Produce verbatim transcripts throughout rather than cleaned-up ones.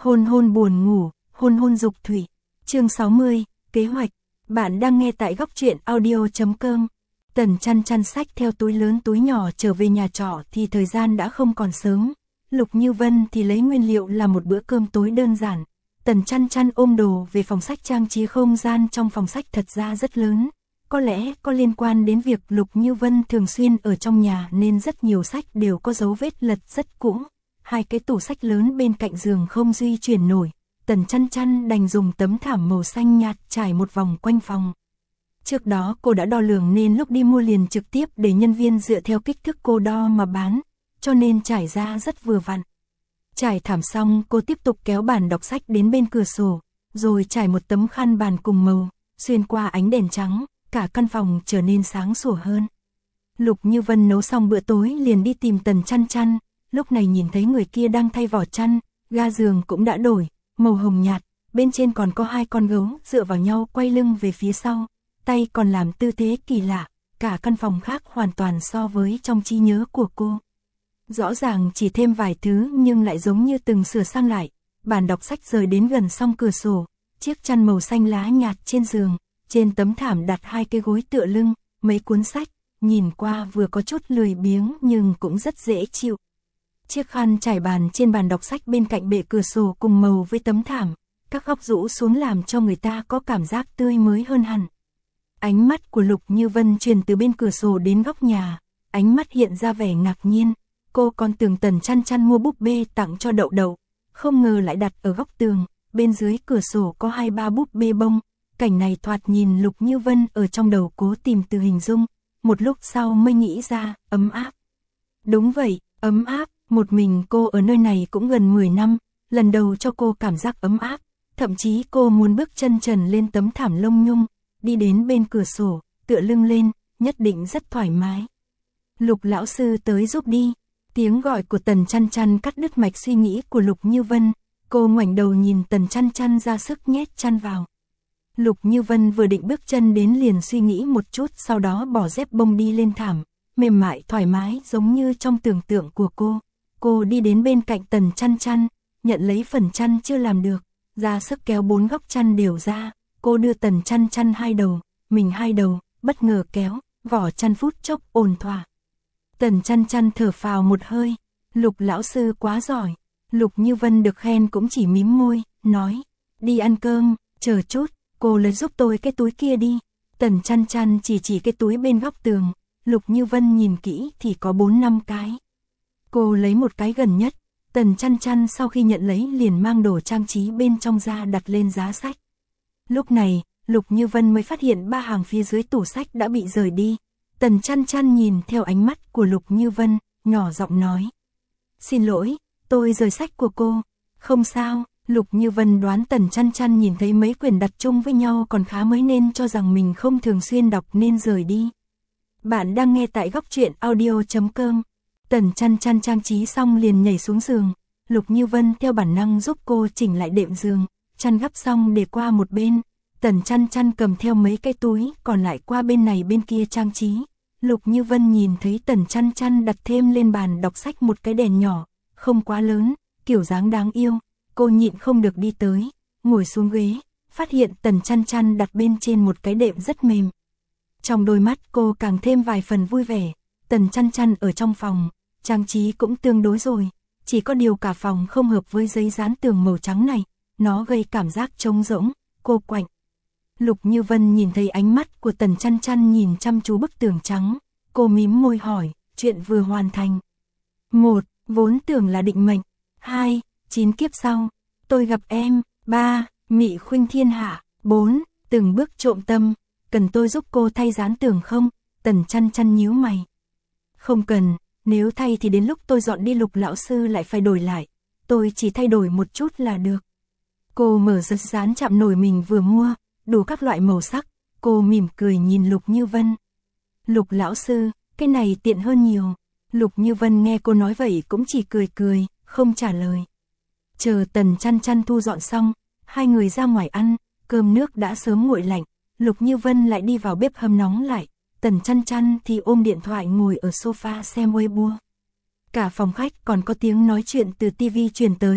Hôn hôn buồn ngủ, hôn hôn dục thủy. Chương sáu mươi, kế hoạch. Bạn đang nghe tại góc truyện audio chấm com. Tần Chăn Chăn xách theo túi lớn túi nhỏ trở về nhà trọ thì thời gian đã không còn sớm. Lục Như Vân thì lấy nguyên liệu làm một bữa cơm tối đơn giản. Tần Chăn Chăn ôm đồ về phòng sách trang trí không gian trong phòng sách thật ra rất lớn. Có lẽ có liên quan đến việc Lục Như Vân thường xuyên ở trong nhà nên rất nhiều sách đều có dấu vết lật rất cũ. Hai cái tủ sách lớn bên cạnh giường không di chuyển nổi. Tần Chăn Chăn đành dùng tấm thảm màu xanh nhạt trải một vòng quanh phòng. Trước đó cô đã đo lường nên lúc đi mua liền trực tiếp để nhân viên dựa theo kích thước cô đo mà bán, cho nên trải ra rất vừa vặn. Trải thảm xong cô tiếp tục kéo bàn đọc sách đến bên cửa sổ, rồi trải một tấm khăn bàn cùng màu, xuyên qua ánh đèn trắng, cả căn phòng trở nên sáng sủa hơn. Lục Như Vân nấu xong bữa tối liền đi tìm Tần Chăn Chăn, lúc này nhìn thấy người kia đang thay vỏ chăn, ga giường cũng đã đổi, màu hồng nhạt, bên trên còn có hai con gấu dựa vào nhau quay lưng về phía sau, tay còn làm tư thế kỳ lạ, cả căn phòng khác hoàn toàn so với trong trí nhớ của cô. Rõ ràng chỉ thêm vài thứ nhưng lại giống như từng sửa sang lại, bàn đọc sách rời đến gần song cửa sổ, chiếc chăn màu xanh lá nhạt trên giường, trên tấm thảm đặt hai cái gối tựa lưng, mấy cuốn sách, nhìn qua vừa có chút lười biếng nhưng cũng rất dễ chịu. Chiếc khăn trải bàn trên bàn đọc sách bên cạnh bệ cửa sổ cùng màu với tấm thảm, các góc rũ xuống làm cho người ta có cảm giác tươi mới hơn hẳn. Ánh mắt của Lục Như Vân truyền từ bên cửa sổ đến góc nhà, ánh mắt hiện ra vẻ ngạc nhiên, cô còn tưởng Tần Chăn Chăn mua búp bê tặng cho Đậu Đậu, không ngờ lại đặt ở góc tường, bên dưới cửa sổ có hai ba búp bê bông, cảnh này thoạt nhìn Lục Như Vân ở trong đầu cố tìm từ hình dung, một lúc sau mới nghĩ ra, ấm áp. Đúng vậy, ấm áp, một mình cô ở nơi này cũng gần mười năm, lần đầu cho cô cảm giác ấm áp, thậm chí cô muốn bước chân trần lên tấm thảm lông nhung, đi đến bên cửa sổ, tựa lưng lên, nhất định rất thoải mái. Lục lão sư tới giúp đi. Tiếng gọi của Tần Chăn Chăn cắt đứt mạch suy nghĩ của Lục Như Vân, cô ngoảnh đầu nhìn Tần Chăn Chăn ra sức nhét chăn vào. Lục Như Vân vừa định bước chân đến liền suy nghĩ một chút, sau đó bỏ dép bông đi lên thảm, mềm mại thoải mái giống như trong tưởng tượng của cô. Cô đi đến bên cạnh Tần Chăn Chăn, nhận lấy phần chăn chưa làm được, ra sức kéo bốn góc chăn đều ra, cô đưa Tần Chăn Chăn hai đầu, mình hai đầu, bất ngờ kéo, vỏ chăn phút chốc ổn thỏa. Tần Chăn Chăn thở phào một hơi, Lục lão sư quá giỏi. Lục Như Vân được khen cũng chỉ mím môi, nói, đi ăn cơm, chờ chút, cô lấy giúp tôi cái túi kia đi. Tần Chăn Chăn chỉ chỉ cái túi bên góc tường, Lục Như Vân nhìn kỹ thì có bốn năm cái. Cô lấy một cái gần nhất, Tần Chăn Chăn sau khi nhận lấy liền mang đồ trang trí bên trong ra đặt lên giá sách. Lúc này, Lục Như Vân mới phát hiện ba hàng phía dưới tủ sách đã bị rời đi. Tần Chăn Chăn nhìn theo ánh mắt của Lục Như Vân, nhỏ giọng nói. Xin lỗi, tôi rời sách của cô. Không sao, Lục Như Vân đoán Tần Chăn Chăn nhìn thấy mấy quyển đặt chung với nhau còn khá mới nên cho rằng mình không thường xuyên đọc nên rời đi. Bạn đang nghe tại góc truyện audio chấm com. Tần Chăn Chăn trang trí xong liền nhảy xuống giường. Lục Như Vân theo bản năng giúp cô chỉnh lại đệm giường, chăn gấp xong để qua một bên. Tần Chăn Chăn cầm theo mấy cái túi còn lại qua bên này bên kia trang trí. Lục Như Vân nhìn thấy Tần Chăn Chăn đặt thêm lên bàn đọc sách một cái đèn nhỏ, không quá lớn, kiểu dáng đáng yêu. Cô nhịn không được đi tới, ngồi xuống ghế, phát hiện Tần Chăn Chăn đặt bên trên một cái đệm rất mềm. Trong đôi mắt cô càng thêm vài phần vui vẻ. Tần Chăn Chăn ở trong phòng, trang trí cũng tương đối rồi, chỉ có điều cả phòng không hợp với giấy dán tường màu trắng này, nó gây cảm giác trống rỗng, cô quạnh. Lục Như Vân nhìn thấy ánh mắt của Tần Chăn Chăn nhìn chăm chú bức tường trắng, cô mím môi hỏi, chuyện vừa hoàn thành. Một, vốn tưởng là định mệnh. Hai, chín kiếp sau, tôi gặp em. Ba, mị khuynh thiên hạ. Bốn, từng bước trộm tâm, cần tôi giúp cô thay dán tường không? Tần Chăn Chăn nhíu mày. Không cần, nếu thay thì đến lúc tôi dọn đi Lục lão sư lại phải đổi lại, tôi chỉ thay đổi một chút là được. Cô mở giật dán chạm nổi mình vừa mua, đủ các loại màu sắc, cô mỉm cười nhìn Lục Như Vân. Lục lão sư, cái này tiện hơn nhiều. Lục Như Vân nghe cô nói vậy cũng chỉ cười cười, không trả lời. Chờ Tần Chăn Chăn thu dọn xong, hai người ra ngoài ăn, cơm nước đã sớm nguội lạnh, Lục Như Vân lại đi vào bếp hâm nóng lại, Tần Chăn Chăn thì ôm điện thoại ngồi ở sofa xem Weibo. Cả phòng khách còn có tiếng nói chuyện từ tivi truyền tới,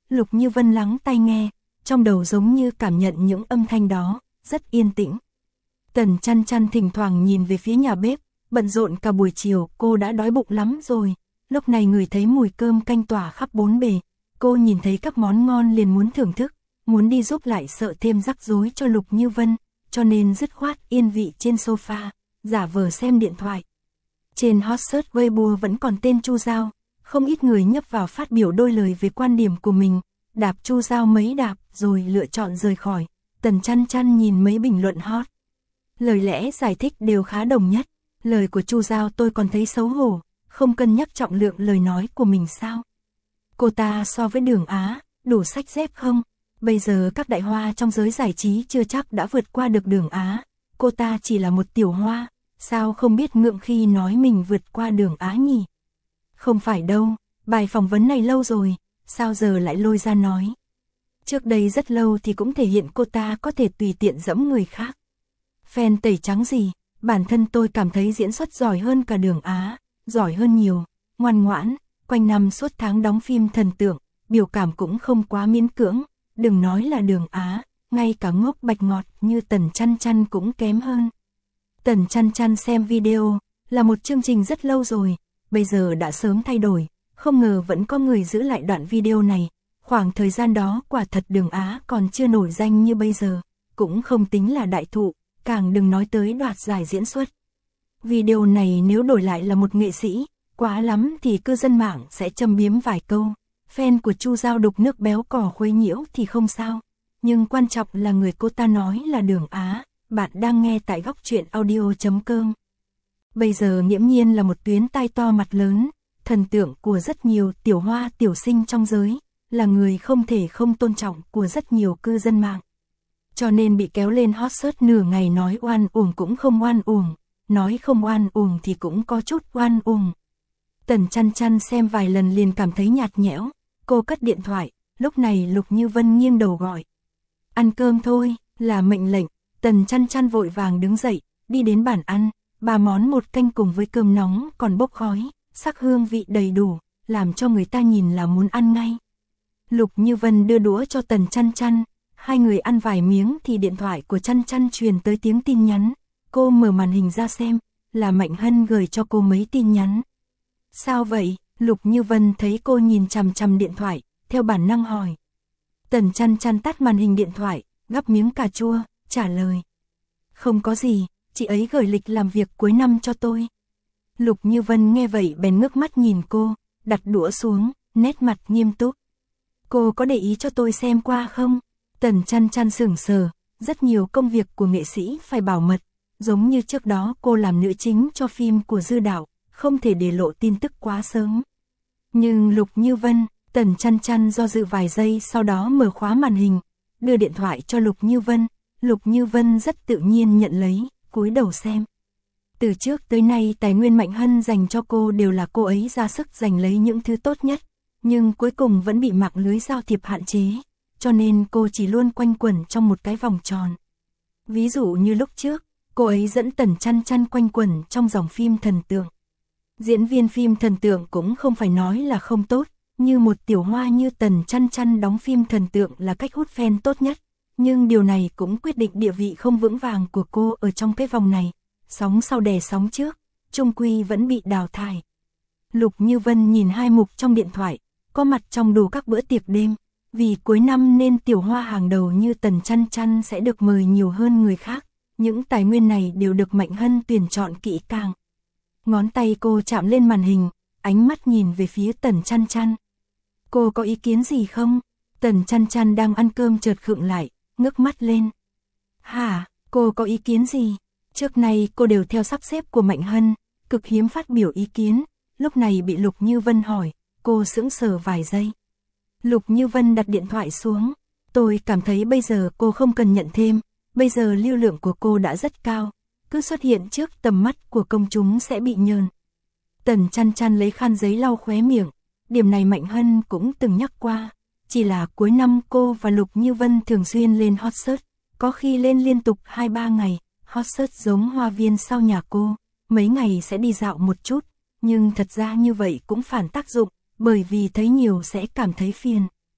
Lục Như Vân lắng tai nghe, trong đầu giống như cảm nhận những âm thanh đó, rất yên tĩnh. Tần Chăn Chăn thỉnh thoảng nhìn về phía nhà bếp, bận rộn cả buổi chiều, cô đã đói bụng lắm rồi. Lúc này ngửi thấy mùi cơm canh tỏa khắp bốn bề, cô nhìn thấy các món ngon liền muốn thưởng thức, muốn đi giúp lại sợ thêm rắc rối cho Lục Như Vân, cho nên dứt khoát yên vị trên sofa, giả vờ xem điện thoại. Trên hot search Weibo vẫn còn tên Chu Giao, không ít người nhấp vào phát biểu đôi lời về quan điểm của mình, đạp Chu Giao mấy đạp rồi lựa chọn rời khỏi. Tần Chăn Chăn nhìn mấy bình luận hot. Lời lẽ giải thích đều khá đồng nhất, lời của Chu Giao tôi còn thấy xấu hổ, không cân nhắc trọng lượng lời nói của mình sao. Cô ta so với Đường Á, đủ sách dép không? Bây giờ các đại hoa trong giới giải trí chưa chắc đã vượt qua được Đường Á, cô ta chỉ là một tiểu hoa, sao không biết ngượng khi nói mình vượt qua Đường Á nhỉ? Không phải đâu, bài phỏng vấn này lâu rồi, sao giờ lại lôi ra nói? Trước đây rất lâu thì cũng thể hiện cô ta có thể tùy tiện dẫm người khác. Fan tẩy trắng gì, bản thân tôi cảm thấy diễn xuất giỏi hơn cả Đường Á, giỏi hơn nhiều, ngoan ngoãn, quanh năm suốt tháng đóng phim thần tượng, biểu cảm cũng không quá miễn cưỡng, đừng nói là Đường Á, ngay cả ngốc bạch ngọt như Tần Chăn Chăn cũng kém hơn. Tần Chăn Chăn xem video, là một chương trình rất lâu rồi, bây giờ đã sớm thay đổi, không ngờ vẫn có người giữ lại đoạn video này, khoảng thời gian đó quả thật Đường Á còn chưa nổi danh như bây giờ, cũng không tính là đại thụ, càng đừng nói tới đoạt giải diễn xuất. Video này nếu đổi lại là một nghệ sĩ, quá lắm thì cư dân mạng sẽ châm biếm vài câu, fan của Chu Giao đục nước béo cò khuấy nhiễu thì không sao, nhưng quan trọng là người cô ta nói là Đường Á. Bạn đang nghe tại góc truyện audio chấm com. Bây giờ nghiễm nhiên là một tuyến tai to mặt lớn, thần tượng của rất nhiều tiểu hoa tiểu sinh trong giới, là người không thể không tôn trọng của rất nhiều cư dân mạng. Cho nên bị kéo lên hot search nửa ngày nói oan uổng cũng không oan uổng, nói không oan uổng thì cũng có chút oan uổng. Tần Chăn Chăn xem vài lần liền cảm thấy nhạt nhẽo, cô cất điện thoại, lúc này Lục Như Vân nghiêng đầu gọi. Ăn cơm thôi, là mệnh lệnh. Tần Chăn Chăn vội vàng đứng dậy, đi đến bàn ăn, ba món một canh cùng với cơm nóng còn bốc khói, sắc hương vị đầy đủ, làm cho người ta nhìn là muốn ăn ngay. Lục Như Vân đưa đũa cho Tần Chăn Chăn, hai người ăn vài miếng thì điện thoại của Chăn Chăn truyền tới tiếng tin nhắn, cô mở màn hình ra xem, là Mạnh Hân gửi cho cô mấy tin nhắn. Sao vậy? Lục Như Vân thấy cô nhìn chằm chằm điện thoại, theo bản năng hỏi. Tần Chăn Chăn tắt màn hình điện thoại, gắp miếng cà chua, trả lời. Không có gì, chị ấy gửi lịch làm việc cuối năm cho tôi. Lục Như Vân nghe vậy bèn ngước mắt nhìn cô, đặt đũa xuống, nét mặt nghiêm túc. Cô có để ý cho tôi xem qua không? Tần Chăn Chăn sững sờ, rất nhiều công việc của nghệ sĩ phải bảo mật, giống như trước đó cô làm nữ chính cho phim của Dư Đạo, không thể để lộ tin tức quá sớm. Nhưng Lục Như Vân, Tần Chăn Chăn do dự vài giây sau đó mở khóa màn hình, đưa điện thoại cho Lục Như Vân. Lục Như Vân rất tự nhiên nhận lấy, cúi đầu xem. Từ trước tới nay tài nguyên Mạnh Hân dành cho cô đều là cô ấy ra sức giành lấy những thứ tốt nhất, nhưng cuối cùng vẫn bị mạng lưới giao thiệp hạn chế, cho nên cô chỉ luôn quanh quẩn trong một cái vòng tròn. Ví dụ như lúc trước, cô ấy dẫn Tần Chăn Chăn quanh quẩn trong dòng phim thần tượng. Diễn viên phim thần tượng cũng không phải nói là không tốt, như một tiểu hoa như Tần Chăn Chăn đóng phim thần tượng là cách hút fan tốt nhất. Nhưng điều này cũng quyết định địa vị không vững vàng của cô ở trong cái vòng này. Sóng sau đè sóng trước, chung quy vẫn bị đào thải. Lục Như Vân nhìn hai mục trong điện thoại, có mặt trong đủ các bữa tiệc đêm. Vì cuối năm nên tiểu hoa hàng đầu như Tần Chăn Chăn sẽ được mời nhiều hơn người khác. Những tài nguyên này đều được Mạnh Hân tuyển chọn kỹ càng. Ngón tay cô chạm lên màn hình, ánh mắt nhìn về phía Tần Chăn Chăn. Cô có ý kiến gì không? Tần Chăn Chăn đang ăn cơm chợt khựng lại, ngước mắt lên. Hả, cô có ý kiến gì? Trước nay cô đều theo sắp xếp của Mạnh Hân, cực hiếm phát biểu ý kiến, lúc này bị Lục Như Vân hỏi, cô sững sờ vài giây. Lục Như Vân đặt điện thoại xuống, tôi cảm thấy bây giờ cô không cần nhận thêm, bây giờ lưu lượng của cô đã rất cao, cứ xuất hiện trước tầm mắt của công chúng sẽ bị nhờn. Tần Chăn Chăn lấy khăn giấy lau khóe miệng, điểm này Mạnh Hân cũng từng nhắc qua. Chỉ là cuối năm cô và Lục Như Vân thường xuyên lên hot search, có khi lên liên tục hai ba ngày, hot search giống hoa viên sau nhà cô, mấy ngày sẽ đi dạo một chút, nhưng thật ra như vậy cũng phản tác dụng, bởi vì thấy nhiều sẽ cảm thấy phiền.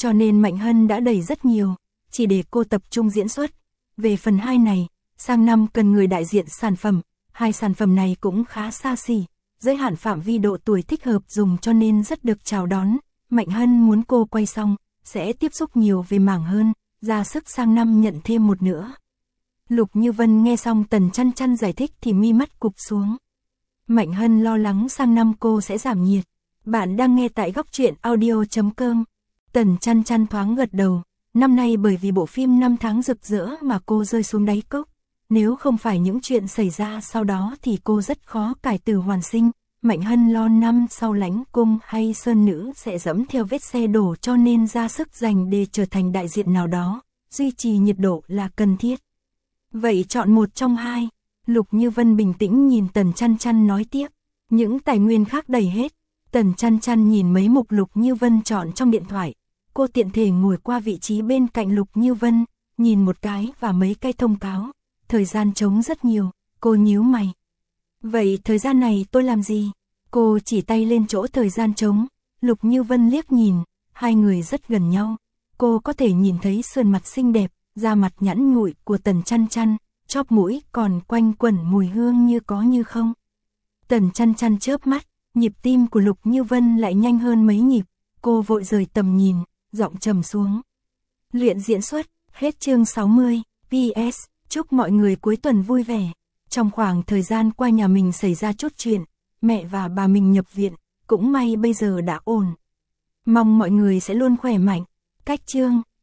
cho nên Mạnh Hân đã đẩy rất nhiều, chỉ để cô tập trung diễn xuất. Về phần hai này, sang năm cần người đại diện sản phẩm, hai sản phẩm này cũng khá xa xỉ, giới hạn phạm vi độ tuổi thích hợp dùng cho nên rất được chào đón. Mạnh Hân muốn cô quay xong, sẽ tiếp xúc nhiều về mảng hơn, ra sức sang năm nhận thêm một nữa. Lục Như Vân nghe xong Tần Chăn Chăn giải thích thì mi mắt cụp xuống. Mạnh Hân lo lắng sang năm cô sẽ giảm nhiệt. Bạn đang nghe tại góc truyện audio chấm com. Tần Chăn Chăn thoáng gật đầu. Năm nay bởi vì bộ phim năm tháng rực rỡ mà cô rơi xuống đáy cốc. Nếu không phải những chuyện xảy ra sau đó thì cô rất khó cải tử hoàn sinh. Mạnh Hân lo năm sau Lãnh Cung hay Sơn Nữ sẽ dẫm theo vết xe đổ cho nên ra sức dành để trở thành đại diện nào đó. Duy trì nhiệt độ là cần thiết. Vậy chọn một trong hai. Lục Như Vân bình tĩnh nhìn Tần Chăn Chăn nói tiếp. Những tài nguyên khác đầy hết. Tần Chăn Chăn nhìn mấy mục Lục Như Vân chọn trong điện thoại. Cô tiện thể ngồi qua vị trí bên cạnh Lục Như Vân, nhìn một cái và mấy cái thông cáo. Thời gian trống rất nhiều, cô nhíu mày. Vậy thời gian này tôi làm gì? Cô chỉ tay lên chỗ thời gian trống. Lục Như Vân liếc nhìn, hai người rất gần nhau. Cô có thể nhìn thấy sườn mặt xinh đẹp, da mặt nhẵn nhụi của Tần Chăn Chăn, chóp mũi còn quanh quẩn mùi hương như có như không. Tần Chăn Chăn chớp mắt, nhịp tim của Lục Như Vân lại nhanh hơn mấy nhịp. Cô vội rời tầm nhìn, giọng trầm xuống. Luyện diễn xuất, hết chương sáu mươi. pê ét. Chúc mọi người cuối tuần vui vẻ. Trong khoảng thời gian qua nhà mình xảy ra chút chuyện, mẹ và bà mình nhập viện, cũng may bây giờ đã ổn. Mong mọi người sẽ luôn khỏe mạnh. Cách chương.